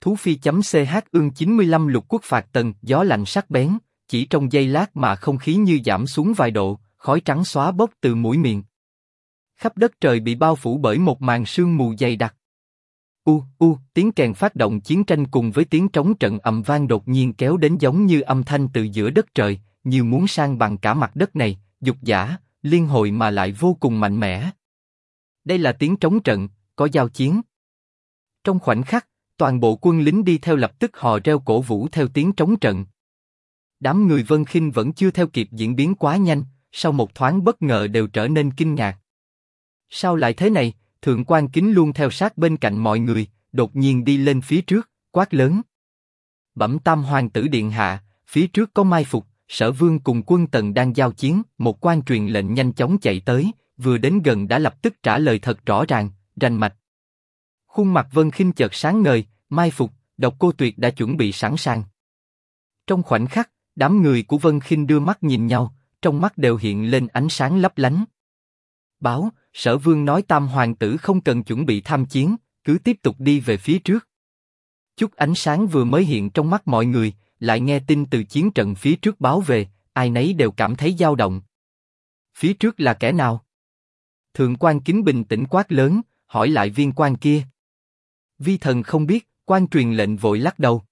Thú phi.ch ương 95 lục quốc phạt tần, gió lạnh sắc bén, chỉ trong giây lát mà không khí như giảm xuống vài độ, khói trắng xóa bốc từ mũi miệng. Khắp đất trời bị bao phủ bởi một màn sương mù dày đặc. Tiếng kèn phát động chiến tranh cùng với tiếng trống trận ầm vang đột nhiên kéo đến giống như âm thanh từ giữa đất trời, như muốn san bằng cả mặt đất này, dục dã, liên hồi mà lại vô cùng mạnh mẽ. Đây là tiếng trống trận, có giao chiến. Trong khoảnh khắc, toàn bộ quân lính đi theo lập tức hò reo cổ vũ theo tiếng trống trận. Đám người Vân Khinh vẫn chưa theo kịp diễn biến quá nhanh, sau một thoáng bất ngờ đều trở nên kinh ngạc. Sao lại thế này? Thượng quan Kính luôn theo sát bên cạnh mọi người, đột nhiên đi lên phía trước, quát lớn. Bẩm Tam hoàng tử điện hạ, phía trước có mai phục, Sở Vương cùng quân Tần đang giao chiến. Một quan truyền lệnh nhanh chóng chạy tới, vừa đến gần đã lập tức trả lời thật rõ ràng, rành mạch. Khuôn mặt Vân Khinh chợt sáng ngời, mai phục, Độc Cô Tuyệt đã chuẩn bị sẵn sàng. Trong khoảnh khắc, đám người của Vân Khinh đưa mắt nhìn nhau, trong mắt đều hiện lên ánh sáng lấp lánh. Báo, Sở Vương nói Tam hoàng tử không cần chuẩn bị tham chiến, cứ tiếp tục đi về phía trước. Chút ánh sáng vừa mới hiện trong mắt mọi người, lại nghe tin từ chiến trận phía trước báo về, ai nấy đều cảm thấy dao động. Phía trước là kẻ nào? Thượng quan Kính bình tĩnh quát lớn, hỏi lại viên quan kia. Vi thần không biết, quan truyền lệnh vội lắc đầu.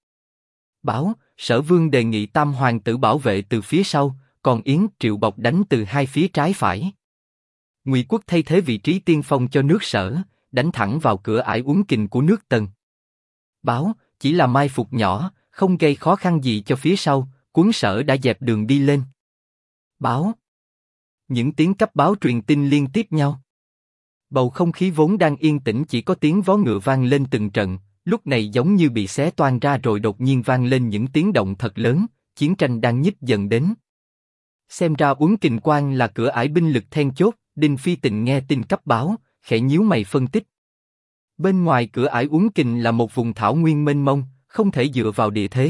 Báo, Sở Vương đề nghị Tam hoàng tử bảo vệ từ phía sau, còn Yến Triệu bọc đánh từ hai phía trái phải. Ngụy Quốc thay thế vị trí tiên phong cho nước Sở, đánh thẳng vào cửa ải uốn kình của nước Tần. Báo, chỉ là mai phục nhỏ, không gây khó khăn gì cho phía sau, quân Sở đã dẹp đường đi lên. Báo. Những tiếng cấp báo truyền tin liên tiếp nhau. Bầu không khí vốn đang yên tĩnh chỉ có tiếng vó ngựa vang lên từng trận, lúc này giống như bị xé toang ra rồi đột nhiên vang lên những tiếng động thật lớn, chiến tranh đang nhích dần đến. Xem ra Uốn Kình Quan là cửa ải binh lực then chốt. Đinh Phi Tịnh nghe tin cấp báo, khẽ nhíu mày phân tích. Bên ngoài cửa ải Uốn Kình là một vùng thảo nguyên mênh mông, không thể dựa vào địa thế.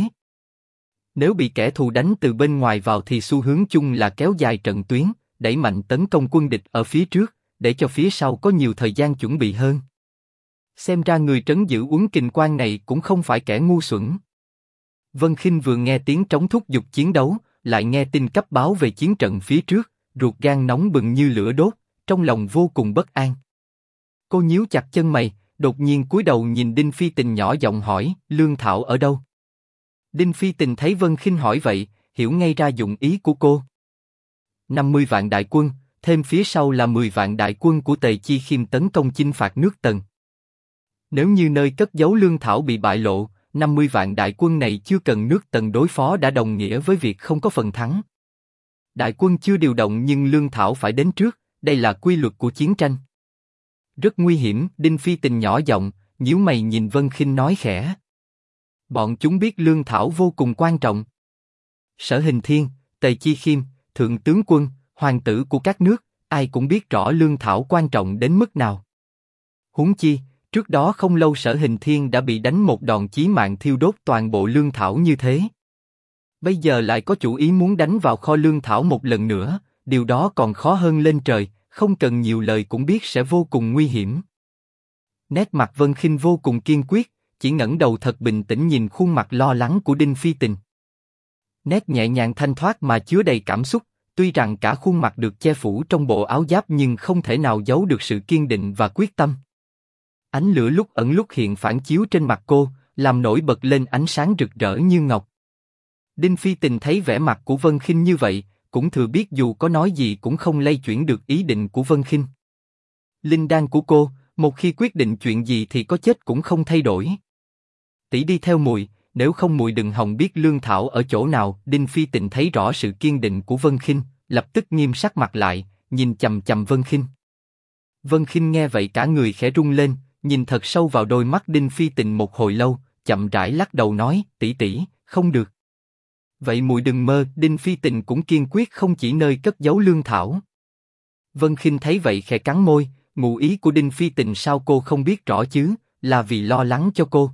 Nếu bị kẻ thù đánh từ bên ngoài vào thì xu hướng chung là kéo dài trận tuyến, đẩy mạnh tấn công quân địch ở phía trước, để cho phía sau có nhiều thời gian chuẩn bị hơn. Xem ra người trấn giữ Uốn Kình Quan này cũng không phải kẻ ngu xuẩn. Vân Khinh vừa nghe tiếng trống thúc giục chiến đấu, lại nghe tin cấp báo về chiến trận phía trước. Ruột gan nóng bừng như lửa đốt, trong lòng vô cùng bất an. Cô nhíu chặt chân mày, đột nhiên cúi đầu nhìn Đinh Phi Tịnh nhỏ giọng hỏi, Lương Thảo ở đâu? Đinh Phi Tịnh thấy Vân Khinh hỏi vậy, hiểu ngay ra dụng ý của cô. 50 vạn đại quân, thêm phía sau là 10 vạn đại quân của Tề Chi Khiêm tấn công chinh phạt nước Tần. Nếu như nơi cất giấu Lương Thảo bị bại lộ, 50 vạn đại quân này chưa cần nước Tần đối phó đã đồng nghĩa với việc không có phần thắng. Đại quân chưa điều động nhưng Lương Thảo phải đến trước, đây là quy luật của chiến tranh. Rất nguy hiểm, Đinh Phi Tịnh nhỏ giọng, nhíu mày nhìn Vân Khinh nói khẽ. Bọn chúng biết Lương Thảo vô cùng quan trọng. Sở Hình Thiên, Tề Chi Khiêm, Thượng tướng quân, hoàng tử của các nước, ai cũng biết rõ Lương Thảo quan trọng đến mức nào. Huống chi, trước đó không lâu Sở Hình Thiên đã bị đánh một đòn chí mạng thiêu đốt toàn bộ Lương Thảo như thế. Bây giờ lại có chủ ý muốn đánh vào kho Lương Thảo một lần nữa, điều đó còn khó hơn lên trời, không cần nhiều lời cũng biết sẽ vô cùng nguy hiểm. Nét mặt Vân Khinh vô cùng kiên quyết, chỉ ngẩng đầu thật bình tĩnh nhìn khuôn mặt lo lắng của Đinh Phi Tịnh. Nét nhẹ nhàng thanh thoát mà chứa đầy cảm xúc, tuy rằng cả khuôn mặt được che phủ trong bộ áo giáp nhưng không thể nào giấu được sự kiên định và quyết tâm. Ánh lửa lúc ẩn lúc hiện phản chiếu trên mặt cô, làm nổi bật lên ánh sáng rực rỡ như ngọc. Đinh Phi Tịnh thấy vẻ mặt của Vân Khinh như vậy, cũng thừa biết dù có nói gì cũng không lay chuyển được ý định của Vân Khinh. Linh đan của cô, một khi quyết định chuyện gì thì có chết cũng không thay đổi. Tỷ đi theo muội, nếu không muội đừng hòng biết Lương Thảo ở chỗ nào. Đinh Phi Tịnh thấy rõ sự kiên định của Vân Khinh, lập tức nghiêm sắc mặt lại, nhìn chằm chằm Vân Khinh. Vân Khinh nghe vậy cả người khẽ rung lên, nhìn thật sâu vào đôi mắt Đinh Phi Tịnh một hồi lâu, chậm rãi lắc đầu nói, tỷ tỷ, không được. Vậy muội đừng mơ. Đinh Phi Tịnh cũng kiên quyết không chỉ nơi cất giấu Lương Thảo. Vân Khinh thấy vậy khẽ cắn môi, ngụ ý của Đinh Phi Tịnh sao cô không biết rõ chứ, là vì lo lắng cho cô.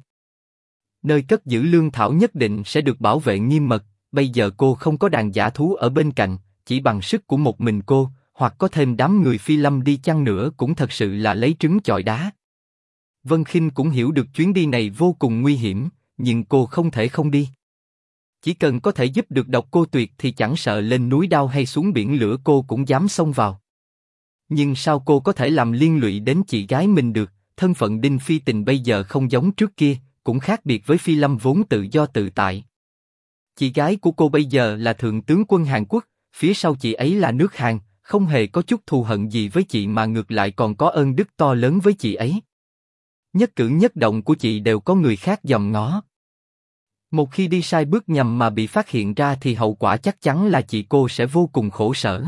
Nơi cất giữ Lương Thảo nhất định sẽ được bảo vệ nghiêm mật, bây giờ cô không có đàn dã thú ở bên cạnh, chỉ bằng sức của một mình cô, hoặc có thêm đám người Phi Lâm đi chăng nữa cũng thật sự là lấy trứng chọi đá. Vân Khinh cũng hiểu được chuyến đi này vô cùng nguy hiểm, nhưng cô không thể không đi. Chỉ cần có thể giúp được Độc Cô Tuyệt thì chẳng sợ lên núi đao hay xuống biển lửa cô cũng dám xông vào. Nhưng sao cô có thể làm liên lụy đến chị gái mình được? Thân phận Đinh Phi Tình bây giờ không giống trước kia, cũng khác biệt với Phi Lâm vốn tự do tự tại. Chị gái của cô bây giờ là thượng tướng quân Hàn Quốc, phía sau chị ấy là nước Hàn, không hề có chút thù hận gì với chị mà ngược lại còn có ơn đức to lớn với chị ấy. Nhất cử nhất động của chị đều có người khác dòm ngó. Một khi đi sai bước nhầm mà bị phát hiện ra thì hậu quả chắc chắn là chị cô sẽ vô cùng khổ sở.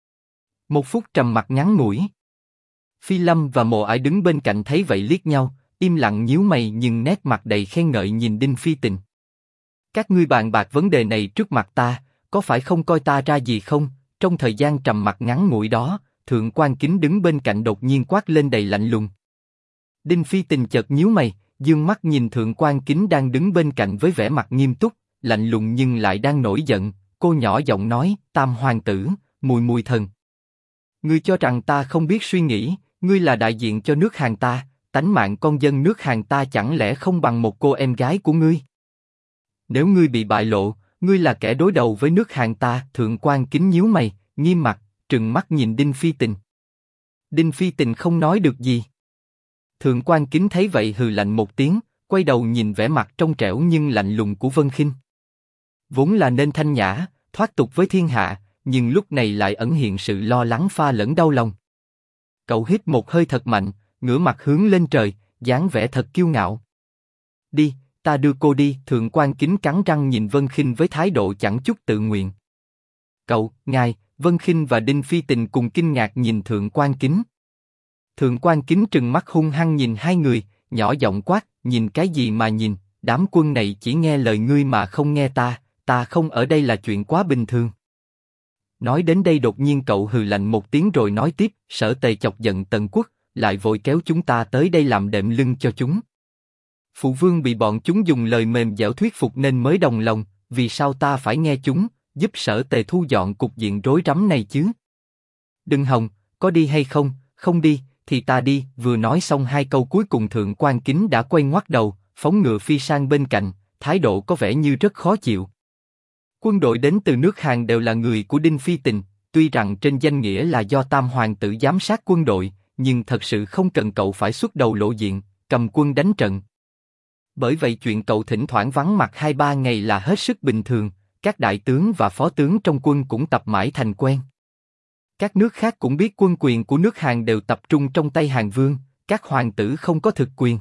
Một phút trầm mặc ngắn ngủi. Phi Lâm và Mộ Ải đứng bên cạnh thấy vậy liếc nhau, im lặng nhíu mày nhưng nét mặt đầy khen ngợi nhìn Đinh Phi Tình. Các ngươi bàn bạc vấn đề này trước mặt ta, có phải không coi ta ra gì không? Trong thời gian trầm mặc ngắn ngủi đó, Thượng Quan Kính đứng bên cạnh đột nhiên quát lên đầy lạnh lùng. Đinh Phi Tình chợt nhíu mày, dương mắt nhìn Thượng Quan Kính đang đứng bên cạnh với vẻ mặt nghiêm túc, lạnh lùng nhưng lại đang nổi giận. Cô nhỏ giọng nói: Tam hoàng tử, Mùi Mùi thần. Ngươi cho rằng ta không biết suy nghĩ? Ngươi là đại diện cho nước Hàn ta, tánh mạng con dân nước Hàn ta chẳng lẽ không bằng một cô em gái của ngươi? Nếu ngươi bị bại lộ, ngươi là kẻ đối đầu với nước Hàn ta. Thượng Quan Kính nhíu mày, nghiêm mặt, trừng mắt nhìn Đinh Phi Tình. Đinh Phi Tình không nói được gì. Thượng Quan Kính thấy vậy hừ lạnh một tiếng, quay đầu nhìn vẻ mặt trong trẻo nhưng lạnh lùng của Vân Khinh. Vốn là nên thanh nhã, thoát tục với thiên hạ, nhưng lúc này lại ẩn hiện sự lo lắng pha lẫn đau lòng. Cậu hít một hơi thật mạnh, ngửa mặt hướng lên trời, dáng vẻ thật kiêu ngạo. Đi, ta đưa cô đi. Thượng Quan Kính cắn răng nhìn Vân Khinh với thái độ chẳng chút tự nguyện. Cậu, ngài. Vân Khinh và Đinh Phi Tình cùng kinh ngạc nhìn Thượng Quan Kính. Thượng Quan Kính trừng mắt hung hăng nhìn hai người, nhỏ giọng quát: nhìn cái gì mà nhìn? Đám quân này chỉ nghe lời ngươi mà không nghe ta. Ta không ở đây là chuyện quá bình thường. Nói đến đây đột nhiên cậu hừ lạnh một tiếng rồi nói tiếp: Sở Tề chọc giận Tần Quốc, lại vội kéo chúng ta tới đây làm đệm lưng cho chúng. Phụ vương bị bọn chúng dùng lời mềm dẻo thuyết phục nên mới đồng lòng, vì sao ta phải nghe chúng, giúp Sở Tề thu dọn cục diện rối rắm này chứ? Đừng hòng, có đi hay không? Không đi, thì ta đi. Vừa nói xong hai câu cuối cùng Thượng Quan Kính đã quay ngoắt đầu, phóng ngựa phi sang bên cạnh, thái độ có vẻ như rất khó chịu. Quân đội đến từ nước Hàn đều là người của Đinh Phi Tình, tuy rằng trên danh nghĩa là do Tam hoàng tử giám sát quân đội, nhưng thật sự không cần cậu phải xuất đầu lộ diện, cầm quân đánh trận. Bởi vậy chuyện cậu thỉnh thoảng vắng mặt 2-3 ngày là hết sức bình thường, các đại tướng và phó tướng trong quân cũng tập mãi thành quen. Các nước khác cũng biết quân quyền của nước Hàn đều tập trung trong tay Hàn Vương, các hoàng tử không có thực quyền.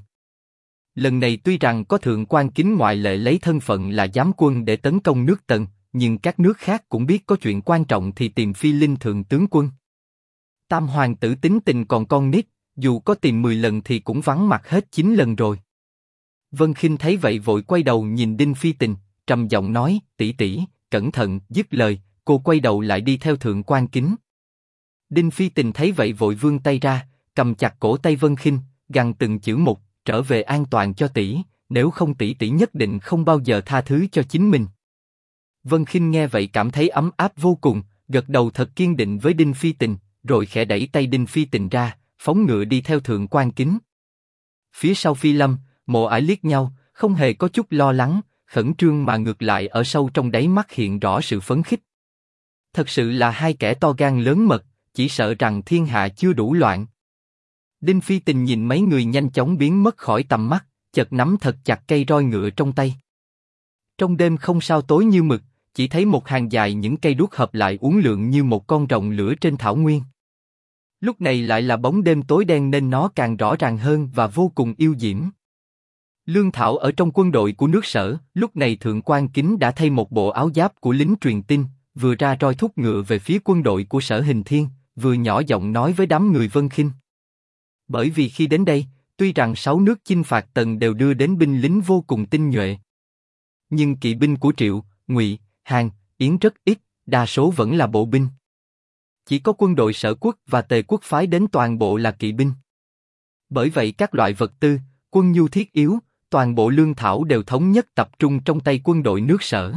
Lần này tuy rằng có Thượng Quan Kính ngoại lệ lấy thân phận là giám quân để tấn công nước Tần, nhưng các nước khác cũng biết có chuyện quan trọng thì tìm Phi Linh thượng tướng quân. Tam hoàng tử tính tình còn con nít, dù có tìm 10 lần thì cũng vắng mặt hết 9 lần rồi. Vân Khinh thấy vậy vội quay đầu nhìn Đinh Phi Tình, trầm giọng nói: tỷ tỷ, cẩn thận. Dứt lời, cô quay đầu lại đi theo Thượng Quan Kính. Đinh Phi Tình thấy vậy vội vươn tay ra, cầm chặt cổ tay Vân Khinh, gằn từng chữ một: trở về an toàn cho tỷ, nếu không tỷ tỷ nhất định không bao giờ tha thứ cho chính mình. Vân Khinh nghe vậy cảm thấy ấm áp vô cùng, gật đầu thật kiên định với Đinh Phi Tình, rồi khẽ đẩy tay Đinh Phi Tình ra, phóng ngựa đi theo Thượng Quan Kính. Phía sau Phi Lâm, Mộ Ải liếc nhau, không hề có chút lo lắng, khẩn trương mà ngược lại ở sâu trong đáy mắt hiện rõ sự phấn khích. Thật sự là hai kẻ to gan lớn mật, chỉ sợ rằng thiên hạ chưa đủ loạn. Đinh Phi Tình nhìn mấy người nhanh chóng biến mất khỏi tầm mắt, chợt nắm thật chặt cây roi ngựa trong tay. Trong đêm không sao tối như mực, chỉ thấy một hàng dài những cây đuốc hợp lại uốn lượn như một con rồng lửa trên thảo nguyên. Lúc này lại là bóng đêm tối đen nên nó càng rõ ràng hơn và vô cùng yêu diễm. Lương Thảo ở trong quân đội của nước Sở, lúc này Thượng Quan Kính đã thay một bộ áo giáp của lính truyền tin, vừa ra roi thúc ngựa về phía quân đội của Sở Hình Thiên, vừa nhỏ giọng nói với đám người Vân Khinh. Bởi vì khi đến đây, tuy rằng 6 nước chinh phạt Tần đều đưa đến binh lính vô cùng tinh nhuệ, nhưng kỵ binh của Triệu, Ngụy, Hàn, Yến rất ít, đa số vẫn là bộ binh. Chỉ có quân đội Sở Quốc và Tề Quốc phái đến toàn bộ là kỵ binh. Bởi vậy các loại vật tư, quân nhu thiết yếu, toàn bộ lương thảo đều thống nhất tập trung trong tay quân đội nước Sở.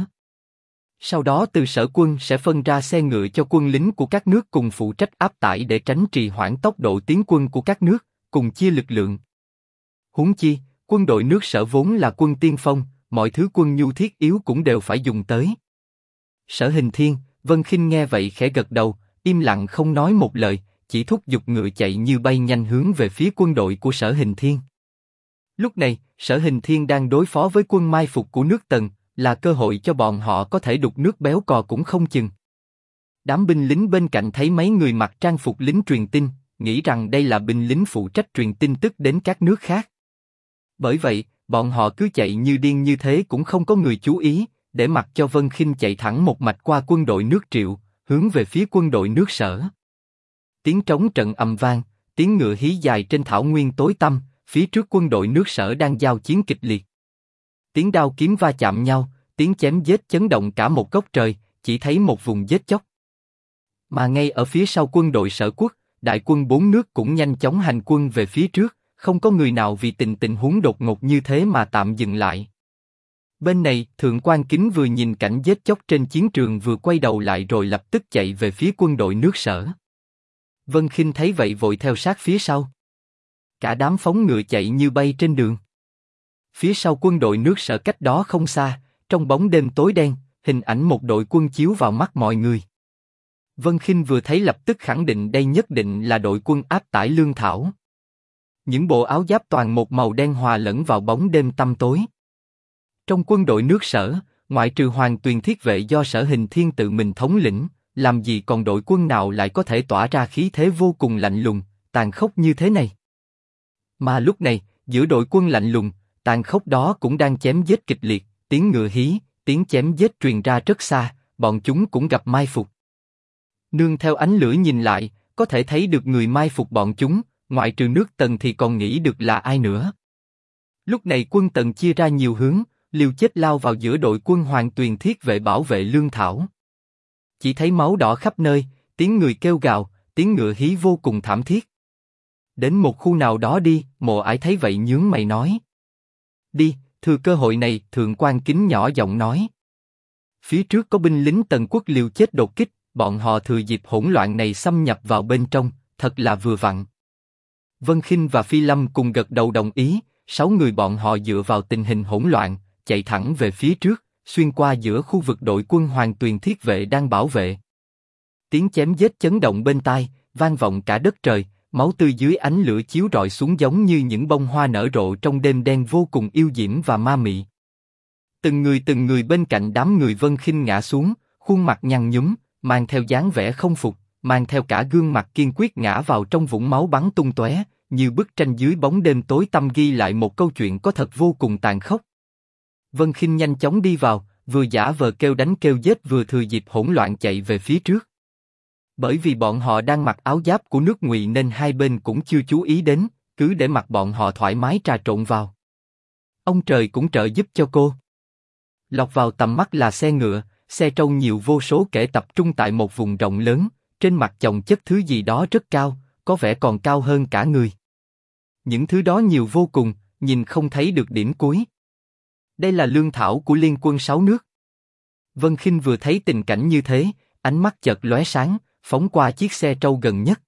Sau đó từ Sở quân sẽ phân ra xe ngựa cho quân lính của các nước cùng phụ trách áp tải để tránh trì hoãn tốc độ tiến quân của các nước, cùng chia lực lượng. Huống chi, quân đội nước Sở vốn là quân tiên phong, mọi thứ quân nhu thiết yếu cũng đều phải dùng tới. Sở Hình Thiên, Vân Khinh nghe vậy khẽ gật đầu, im lặng không nói một lời, chỉ thúc giục ngựa chạy như bay nhanh hướng về phía quân đội của Sở Hình Thiên. Lúc này, Sở Hình Thiên đang đối phó với quân mai phục của nước Tần, là cơ hội cho bọn họ có thể đục nước béo cò cũng không chừng. Đám binh lính bên cạnh thấy mấy người mặc trang phục lính truyền tin, nghĩ rằng đây là binh lính phụ trách truyền tin tức đến các nước khác. Bởi vậy, bọn họ cứ chạy như điên như thế cũng không có người chú ý, để mặc cho Vân Khinh chạy thẳng một mạch qua quân đội nước Triệu, hướng về phía quân đội nước Sở. Tiếng trống trận ầm vang, tiếng ngựa hí dài trên thảo nguyên tối tăm, phía trước quân đội nước Sở đang giao chiến kịch liệt. Tiếng đao kiếm va chạm nhau, tiếng chém giết chấn động cả một góc trời, chỉ thấy một vùng giết chóc. Mà ngay ở phía sau quân đội Sở Quốc, đại quân bốn nước cũng nhanh chóng hành quân về phía trước, không có người nào vì tình huống đột ngột như thế mà tạm dừng lại. Bên này, Thượng quan Kính vừa nhìn cảnh giết chóc trên chiến trường vừa quay đầu lại rồi lập tức chạy về phía quân đội nước Sở. Vân Khinh thấy vậy vội theo sát phía sau. Cả đám phóng ngựa chạy như bay trên đường. Phía sau quân đội nước Sở cách đó không xa, trong bóng đêm tối đen, hình ảnh một đội quân chiếu vào mắt mọi người. Vân Khinh vừa thấy lập tức khẳng định đây nhất định là đội quân áp tải lương thảo. Những bộ áo giáp toàn một màu đen hòa lẫn vào bóng đêm tăm tối. Trong quân đội nước Sở, ngoại trừ Hoàng Tuyền Thiết Vệ do Sở Hình Thiên tự mình thống lĩnh, làm gì còn đội quân nào lại có thể tỏa ra khí thế vô cùng lạnh lùng, tàn khốc như thế này. Mà lúc này, giữa đội quân lạnh lùng, tàn khốc đó cũng đang chém giết kịch liệt, tiếng ngựa hí, tiếng chém giết truyền ra rất xa, bọn chúng cũng gặp mai phục. Nương theo ánh lửa nhìn lại, có thể thấy được người mai phục bọn chúng, ngoại trừ nước Tần thì còn nghĩ được là ai nữa. Lúc này quân Tần chia ra nhiều hướng, liều chết lao vào giữa đội quân Hoàng Tuyền Thiết Vệ bảo vệ lương thảo. Chỉ thấy máu đỏ khắp nơi, tiếng người kêu gào, tiếng ngựa hí vô cùng thảm thiết. Đến một khu nào đó đi, Mộ Ải thấy vậy nhướng mày nói. Đi, thừa cơ hội này, Thượng quan Kính nhỏ giọng nói. Phía trước có binh lính Tần quốc liều chết đột kích, bọn họ thừa dịp hỗn loạn này xâm nhập vào bên trong, thật là vừa vặn. Vân Khinh và Phi Lâm cùng gật đầu đồng ý, 6 người bọn họ dựa vào tình hình hỗn loạn, chạy thẳng về phía trước, xuyên qua giữa khu vực đội quân Hoàng Tuyền Thiết Vệ đang bảo vệ. Tiếng chém giết chấn động bên tai, vang vọng cả đất trời, máu tươi dưới ánh lửa chiếu rọi xuống giống như những bông hoa nở rộ trong đêm đen vô cùng yêu diễm và ma mị. Từng người bên cạnh đám người Vân Khinh ngã xuống, khuôn mặt nhăn nhúm, mang theo dáng vẻ không phục, mang theo cả gương mặt kiên quyết ngã vào trong vũng máu bắn tung tóe, như bức tranh dưới bóng đêm tối tăm ghi lại một câu chuyện có thật vô cùng tàn khốc. Vân Khinh nhanh chóng đi vào, vừa giả vờ kêu đánh kêu giết vừa thừa dịp hỗn loạn chạy về phía trước. Bởi vì bọn họ đang mặc áo giáp của nước Ngụy nên hai bên cũng chưa chú ý đến, cứ để mặc bọn họ thoải mái trà trộn vào. Ông trời cũng trợ giúp cho cô. Lọt vào tầm mắt là xe ngựa, xe trâu nhiều vô số kể tập trung tại một vùng rộng lớn, trên mặt chồng chất thứ gì đó rất cao, có vẻ còn cao hơn cả người. Những thứ đó nhiều vô cùng, nhìn không thấy được điểm cuối. Đây là lương thảo của liên quân 6 nước. Vân Khinh vừa thấy tình cảnh như thế, ánh mắt chợt lóe sáng, phóng qua chiếc xe trâu gần nhất.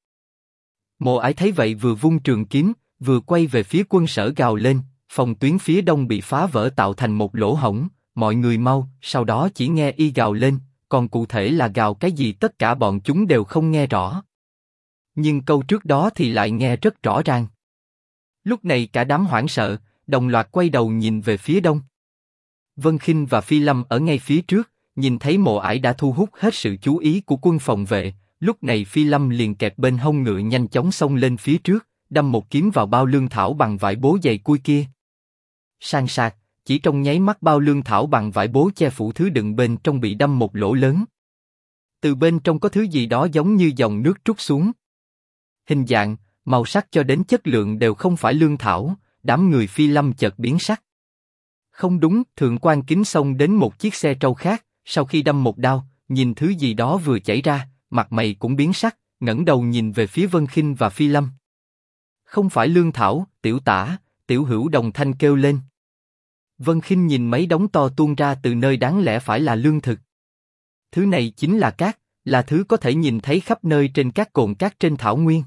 Mộ Ải thấy vậy vừa vung trường kiếm, vừa quay về phía quân Sở gào lên, phòng tuyến phía đông bị phá vỡ tạo thành một lỗ hổng, mọi người mau. Sau đó chỉ nghe y gào lên, còn cụ thể là gào cái gì tất cả bọn chúng đều không nghe rõ. Nhưng câu trước đó thì lại nghe rất rõ ràng. Lúc này cả đám hoảng sợ, đồng loạt quay đầu nhìn về phía đông. Vân Khinh và Phi Lâm ở ngay phía trước, nhìn thấy Mộ Ải đã thu hút hết sự chú ý của quân phòng vệ, lúc này Phi Lâm liền kẹp bên hông ngựa nhanh chóng xông lên phía trước, đâm một kiếm vào bao lương thảo bằng vải bố dày cui kia. Sang sạc, chỉ trong nháy mắt bao lương thảo bằng vải bố che phủ thứ đựng bên trong bị đâm một lỗ lớn. Từ bên trong có thứ gì đó giống như dòng nước trút xuống. Hình dạng, màu sắc cho đến chất lượng đều không phải lương thảo, đám người Phi Lâm chợt biến sắc. Không đúng, Thượng quan Kính xông đến một chiếc xe trâu khác, sau khi đâm một đao, nhìn thứ gì đó vừa chảy ra, mặt mày cũng biến sắc, ngẩng đầu nhìn về phía Vân Khinh và Phi Lâm. Không phải lương thảo, Tiểu Tả, Tiểu Hữu đồng thanh kêu lên. Vân Khinh nhìn mấy đống to tuôn ra từ nơi đáng lẽ phải là lương thực. Thứ này chính là cát, là thứ có thể nhìn thấy khắp nơi trên các cồn cát trên thảo nguyên.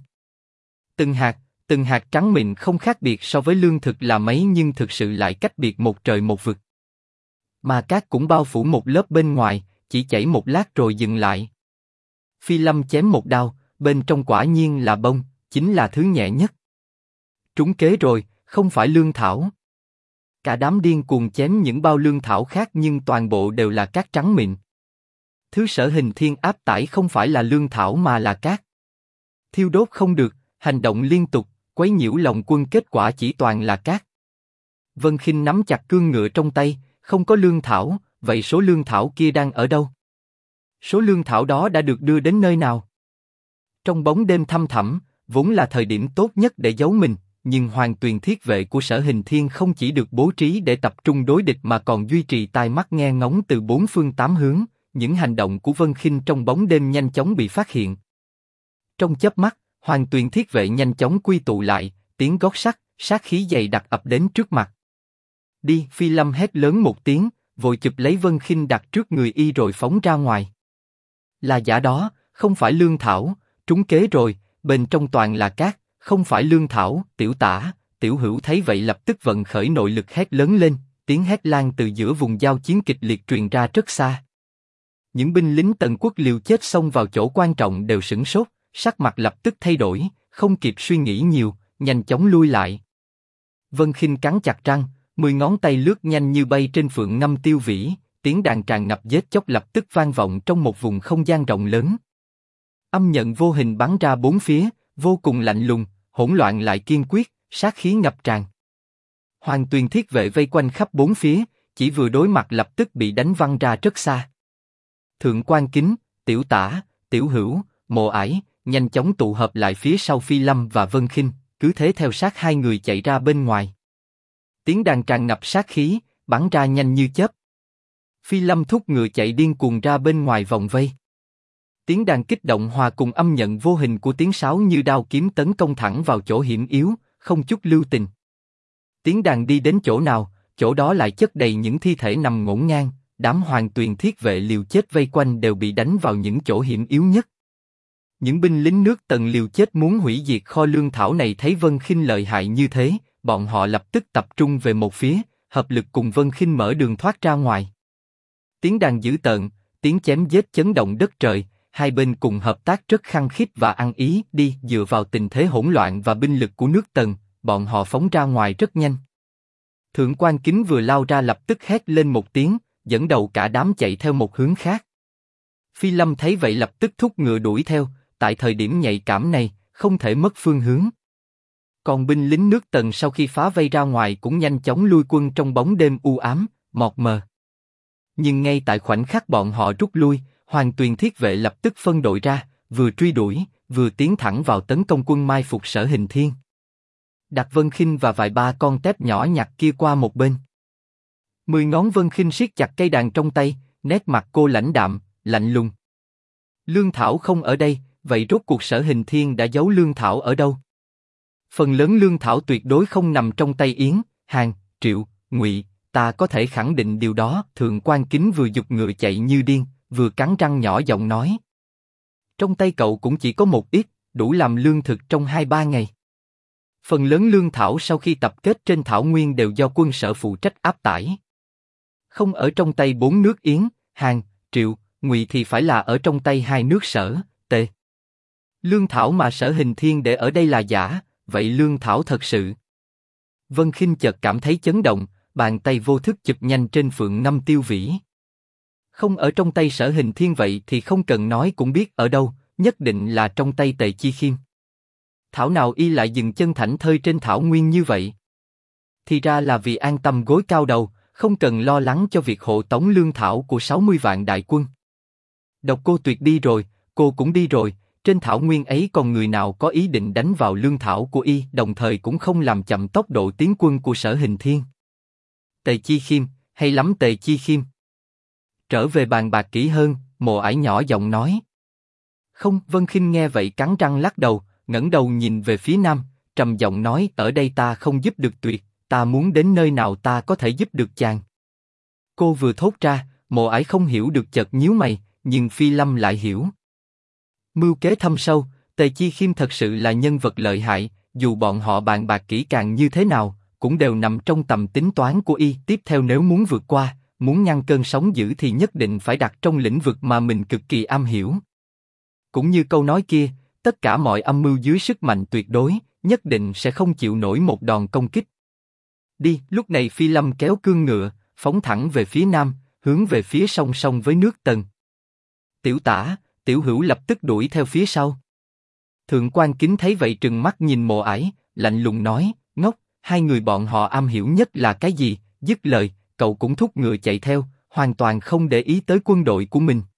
Từng hạt trắng mịn không khác biệt so với lương thực là mấy nhưng thực sự lại cách biệt một trời một vực. Mà cát cũng bao phủ một lớp bên ngoài, chỉ chảy một lát rồi dừng lại. Phi Lâm chém một đao, bên trong quả nhiên là bông, chính là thứ nhẹ nhất. Trúng kế rồi, không phải lương thảo. Cả đám điên cuồng chém những bao lương thảo khác nhưng toàn bộ đều là cát trắng mịn. Thứ Sở Hình Thiên áp tải không phải là lương thảo mà là cát. Thiêu đốt không được, hành động liên tục, quấy nhiễu lòng quân, kết quả chỉ toàn là cát. Vân Khinh nắm chặt cương ngựa trong tay, không có lương thảo, vậy số lương thảo kia đang ở đâu? Số lương thảo đó đã được đưa đến nơi nào? Trong bóng đêm thăm thẳm, vốn là thời điểm tốt nhất để giấu mình, nhưng Hoàng Tuyền thiết vệ của Sở Hình Thiên không chỉ được bố trí để tập trung đối địch mà còn duy trì tai mắt nghe ngóng từ bốn phương tám hướng. Những hành động của Vân Khinh trong bóng đêm nhanh chóng bị phát hiện. Trong chớp mắt, Hoàng Tuyền thiết vệ nhanh chóng quy tụ lại, tiếng gót sắt, sát khí dày đặc ập đến trước mặt. Đi! Phi Lâm hét lớn một tiếng, vội chụp lấy Vân Khinh đặt trước người y rồi phóng ra ngoài. Là giả đó, không phải lương thảo, trúng kế rồi, bên trong toàn là cát, không phải lương thảo. Tiểu Tả, Tiểu Hữu thấy vậy lập tức vận khởi nội lực hét lớn lên, tiếng hét lan từ giữa vùng giao chiến kịch liệt truyền ra rất xa. Những binh lính Tần Quốc liều chết xông vào chỗ quan trọng đều sửng sốt, sắc mặt lập tức thay đổi, không kịp suy nghĩ nhiều, nhanh chóng lui lại. Vân Khinh cắn chặt răng, 10 ngón tay lướt nhanh như bay trên phượng ngâm tiêu vĩ, tiếng đàn tràn ngập giết chóc lập tức vang vọng trong một vùng không gian rộng lớn. Âm nhận vô hình bắn ra bốn phía, vô cùng lạnh lùng, hỗn loạn lại kiên quyết, sát khí ngập tràn. Hoàng Tuyền thiết vệ vây quanh khắp bốn phía, chỉ vừa đối mặt lập tức bị đánh văng ra rất xa. Thượng Quan Kính, Tiểu Tả, Tiểu Hữu, Mộ Ải nhanh chóng tụ hợp lại phía sau Phi Lâm và Vân Khinh, cứ thế theo sát hai người chạy ra bên ngoài. Tiếng đàn tràn ngập sát khí, bắn ra nhanh như chớp. Phi Lâm thúc ngựa chạy điên cuồng ra bên ngoài vòng vây. Tiếng đàn kích động hòa cùng âm nhận vô hình của tiếng sáo như đao kiếm tấn công thẳng vào chỗ hiểm yếu, không chút lưu tình. Tiếng đàn đi đến chỗ nào, chỗ đó lại chất đầy những thi thể nằm ngổn ngang. Đám Hoàng Tuyền thiết vệ liều chết vây quanh đều bị đánh vào những chỗ hiểm yếu nhất. Những binh lính nước Tần liều chết muốn hủy diệt kho lương thảo này thấy Vân Khinh lợi hại như thế, bọn họ lập tức tập trung về một phía, hợp lực cùng Vân Khinh mở đường thoát ra ngoài. Tiếng đàn dữ tợn, tiếng chém giết chấn động đất trời, hai bên cùng hợp tác rất khăng khít và ăn ý. Đi, dựa vào tình thế hỗn loạn và binh lực của nước Tần, bọn họ phóng ra ngoài rất nhanh. Thượng Quan Kính vừa lao ra lập tức hét lên một tiếng, dẫn đầu cả đám chạy theo một hướng khác. Phi Lâm thấy vậy lập tức thúc ngựa đuổi theo, tại thời điểm nhạy cảm này, không thể mất phương hướng. Còn binh lính nước Tần sau khi phá vây ra ngoài cũng nhanh chóng lui quân trong bóng đêm u ám, mọt mờ. Nhưng ngay tại khoảnh khắc bọn họ rút lui, Hoàng Tuyền thiết vệ lập tức phân đội ra, vừa truy đuổi, vừa tiến thẳng vào tấn công quân mai phục Sở Hình Thiên. Đặt Vân Khinh và vài ba con tép nhỏ nhặt kia qua một bên. 10 ngón Vân Khinh siết chặt cây đàn trong tay, nét mặt cô lãnh đạm, lạnh lùng. Lương thảo không ở đây, vậy rốt cuộc Sở Hình Thiên đã giấu lương thảo ở đâu? Phần lớn lương thảo tuyệt đối không nằm trong tay Yến, Hàn, Triệu, Ngụy, ta có thể khẳng định điều đó. Thượng Quan Kính vừa giục ngựa chạy như điên, vừa cắn răng nhỏ giọng nói. Trong tay cậu cũng chỉ có một ít, đủ làm lương thực trong 2-3 ngày. Phần lớn lương thảo sau khi tập kết trên thảo nguyên đều do quân Sở phụ trách áp tải. Không ở trong tay 4 nước Yến, Hàn, Triệu, Ngụy thì phải là ở trong tay 2 nước Sở, Tề. Lương thảo mà Sở Hình Thiên để ở đây là giả, vậy lương thảo thật sự? Vân Khinh chợt cảm thấy chấn động, bàn tay vô thức chụp nhanh trên phượng ngâm tiêu vĩ. Không ở trong tay Sở Hình Thiên vậy thì không cần nói cũng biết ở đâu, nhất định là trong tay Tề Chi Khiêm. Thảo nào y lại dừng chân thảnh thơi trên thảo nguyên như vậy? Thì ra là vì an tâm gối cao đầu, không cần lo lắng cho việc hộ tống lương thảo của 60 vạn đại quân. Độc Cô Tuyệt đi rồi, cô cũng đi rồi, trên thảo nguyên ấy còn người nào có ý định đánh vào lương thảo của y, đồng thời cũng không làm chậm tốc độ tiến quân của Sở Hình Thiên. Tề Chi Khiêm, hay lắm Tề Chi Khiêm. Trở về bàn bạc kỹ hơn, Mộ Ải nhỏ giọng nói. Không, Vân Khinh nghe vậy cắn răng lắc đầu, ngẩng đầu nhìn về phía nam, trầm giọng nói, ở đây ta không giúp được Tuyệt, ta muốn đến nơi nào ta có thể giúp được chàng. Cô vừa thốt ra, Mộ Ải không hiểu được chợt nhíu mày, nhưng Phi Lâm lại hiểu. Mưu kế thâm sâu, Tề Chi Khiêm thật sự là nhân vật lợi hại, dù bọn họ bàn bạc kỹ càng như thế nào, cũng đều nằm trong tầm tính toán của y. Tiếp theo nếu muốn vượt qua, muốn ngăn cơn sóng dữ thì nhất định phải đặt trong lĩnh vực mà mình cực kỳ am hiểu. Cũng như câu nói kia, tất cả mọi âm mưu dưới sức mạnh tuyệt đối, nhất định sẽ không chịu nổi một đòn công kích. Đi, lúc này Phi Lâm kéo cương ngựa, phóng thẳng về phía nam, hướng về phía song song với nước Tần. Tiểu Tả, Tiểu Hữu lập tức đuổi theo phía sau. Thượng quan Kính thấy vậy trừng mắt nhìn Mộ Ải, lạnh lùng nói, ngốc, hai người bọn họ am hiểu nhất là cái gì? Dứt lời, cậu cũng thúc ngựa chạy theo, hoàn toàn không để ý tới quân đội của mình.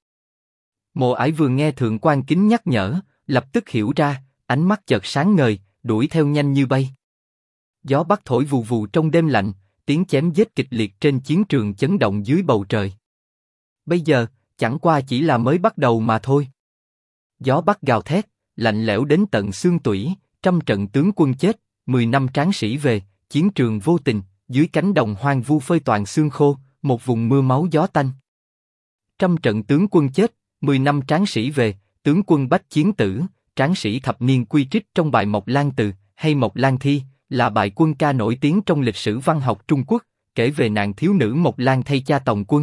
Mộ Ải vừa nghe Thượng quan Kính nhắc nhở, lập tức hiểu ra, ánh mắt chợt sáng ngời, đuổi theo nhanh như bay. Gió bắc thổi vù vù trong đêm lạnh, tiếng chém giết kịch liệt trên chiến trường chấn động dưới bầu trời. Bây giờ, chẳng qua chỉ là mới bắt đầu mà thôi. Gió bắc gào thét, lạnh lẽo đến tận xương tủy, trăm trận tướng quân chết, 10 năm tráng sĩ về, chiến trường vô tình, dưới cánh đồng hoang vu phơi toàn xương khô, một vùng mưa máu gió tanh. Trăm trận tướng quân chết, 10 năm tráng sĩ về, tướng quân bách chiến tử, tráng sĩ thập niên quy trích trong bài Mộc Lan Từ hay Mộc Lan Thi, là bài quân ca nổi tiếng trong lịch sử văn học Trung Quốc, kể về nàng thiếu nữ Mộc Lan thay cha tòng quân.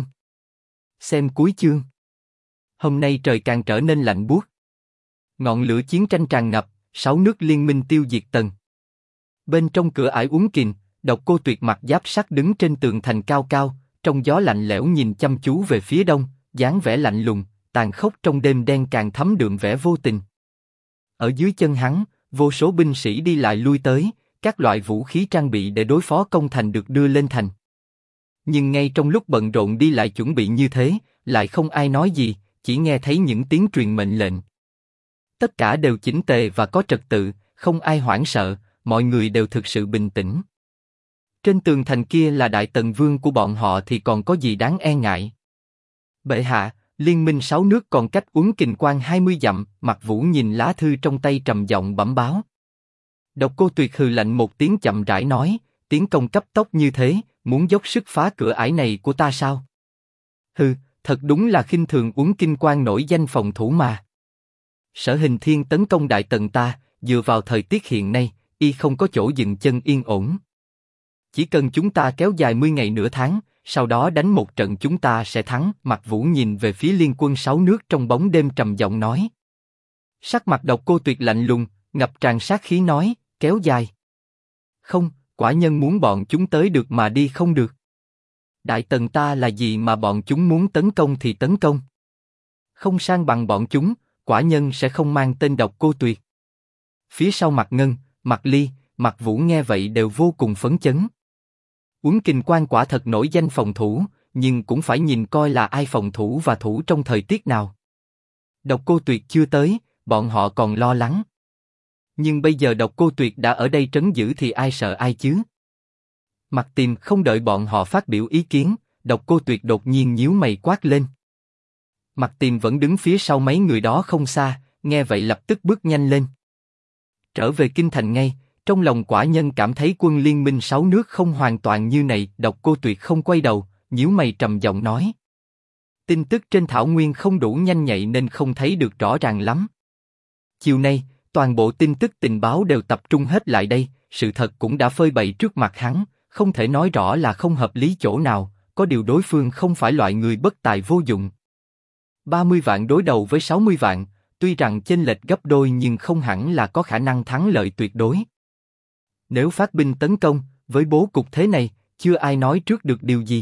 Xem cuối chương. Hôm nay trời càng trở nên lạnh buốt. Ngọn lửa chiến tranh tràn ngập, 6 nước liên minh tiêu diệt Tần. Bên trong cửa ải Uống Kình, Độc Cô Tuyệt mặc giáp sắt đứng trên tường thành cao cao, trong gió lạnh lẽo nhìn chăm chú về phía đông, dáng vẻ lạnh lùng, tàn khốc trong đêm đen càng thấm đượm vẻ vô tình. Ở dưới chân hắn, vô số binh sĩ đi lại lui tới, các loại vũ khí trang bị để đối phó công thành được đưa lên thành. Nhưng ngay trong lúc bận rộn đi lại chuẩn bị như thế, lại không ai nói gì, chỉ nghe thấy những tiếng truyền mệnh lệnh. Tất cả đều chỉnh tề và có trật tự, không ai hoảng sợ, mọi người đều thực sự bình tĩnh. Trên tường thành kia là Đại Tần Vương của bọn họ thì còn có gì đáng e ngại. Bệ hạ, liên minh 6 nước còn cách Uống Kình Quan 20 dặm, Mạc Vũ nhìn lá thư trong tay trầm giọng bẩm báo. Độc Cô Tuyệt hừ lạnh một tiếng chậm rãi nói, tiến công cấp tốc như thế, muốn dốc sức phá cửa ải này của ta sao? Hừ, thật đúng là khinh thường Uống Kinh Quan nổi danh phòng thủ mà. Sở Hình Thiên tấn công Đại Tần ta, dựa vào thời tiết hiện nay, y không có chỗ dừng chân yên ổn. Chỉ cần chúng ta kéo dài 10 ngày nửa tháng, sau đó đánh một trận chúng ta sẽ thắng. Mạc Vũ nhìn về phía liên quân 6 nước trong bóng đêm trầm giọng nói. Sắc mặt Độc Cô Tuyệt lạnh lùng, ngập tràn sát khí nói, kéo dài. Không, quả nhân muốn bọn chúng tới được mà đi không được. Đại Tần ta là gì mà bọn chúng muốn tấn công thì tấn công. Không sang bằng bọn chúng, quả nhân sẽ không mang tên Độc Cô Tuyệt. Phía sau Mạc Ngân, Mạc Ly, Mạc Vũ nghe vậy đều vô cùng phấn chấn. Uống Kình Quan quả thật nổi danh phòng thủ, nhưng cũng phải nhìn coi là ai phòng thủ và thủ trong thời tiết nào. Độc Cô Tuyệt chưa tới, bọn họ còn lo lắng. Nhưng bây giờ Độc Cô Tuyệt đã ở đây trấn giữ thì ai sợ ai chứ? Mạc Tiềm không đợi bọn họ phát biểu ý kiến, Độc Cô Tuyệt đột nhiên nhíu mày quát lên. Mạc Tiềm vẫn đứng phía sau mấy người đó không xa, nghe vậy lập tức bước nhanh lên. Trở về kinh thành ngay, trong lòng quả nhân cảm thấy quân liên minh 6 nước không hoàn toàn như này. Độc Cô Tuyệt không quay đầu, nhíu mày trầm giọng nói. Tin tức trên thảo nguyên không đủ nhanh nhạy nên không thấy được rõ ràng lắm. Chiều nay, toàn bộ tin tức tình báo đều tập trung hết lại đây, sự thật cũng đã phơi bày trước mặt hắn, không thể nói rõ là không hợp lý chỗ nào, có điều đối phương không phải loại người bất tài vô dụng. 30 vạn đối đầu với 60 vạn, tuy rằng chênh lệch gấp đôi nhưng không hẳn là có khả năng thắng lợi tuyệt đối. Nếu phát binh tấn công, với bố cục thế này, chưa ai nói trước được điều gì.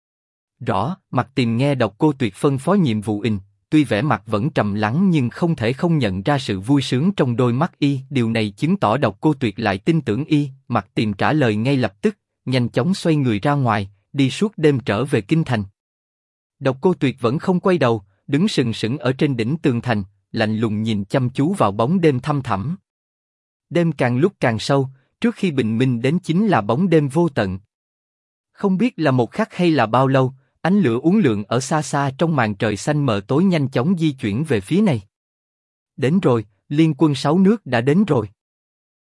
Rõ, Mạc Tiềm nghe Độc Cô Tuyệt phân phó nhiệm vụ tuy vẻ mặt vẫn trầm lắng nhưng không thể không nhận ra sự vui sướng trong đôi mắt y. Điều này chứng tỏ Độc Cô Tuyệt lại tin tưởng y. Mạc Tiềm trả lời ngay lập tức, nhanh chóng xoay người ra ngoài, đi suốt đêm trở về kinh thành. Độc Cô Tuyệt vẫn không quay đầu, đứng sừng sững ở trên đỉnh tường thành, lạnh lùng nhìn chăm chú vào bóng đêm thăm thẳm. Đêm càng lúc càng sâu, trước khi bình minh đến chính là bóng đêm vô tận. Không biết là một khắc hay là bao lâu, ánh lửa uốn lượn ở xa xa trong màn trời xanh mờ tối nhanh chóng di chuyển về phía này. Đến rồi, liên quân 6 nước đã đến rồi.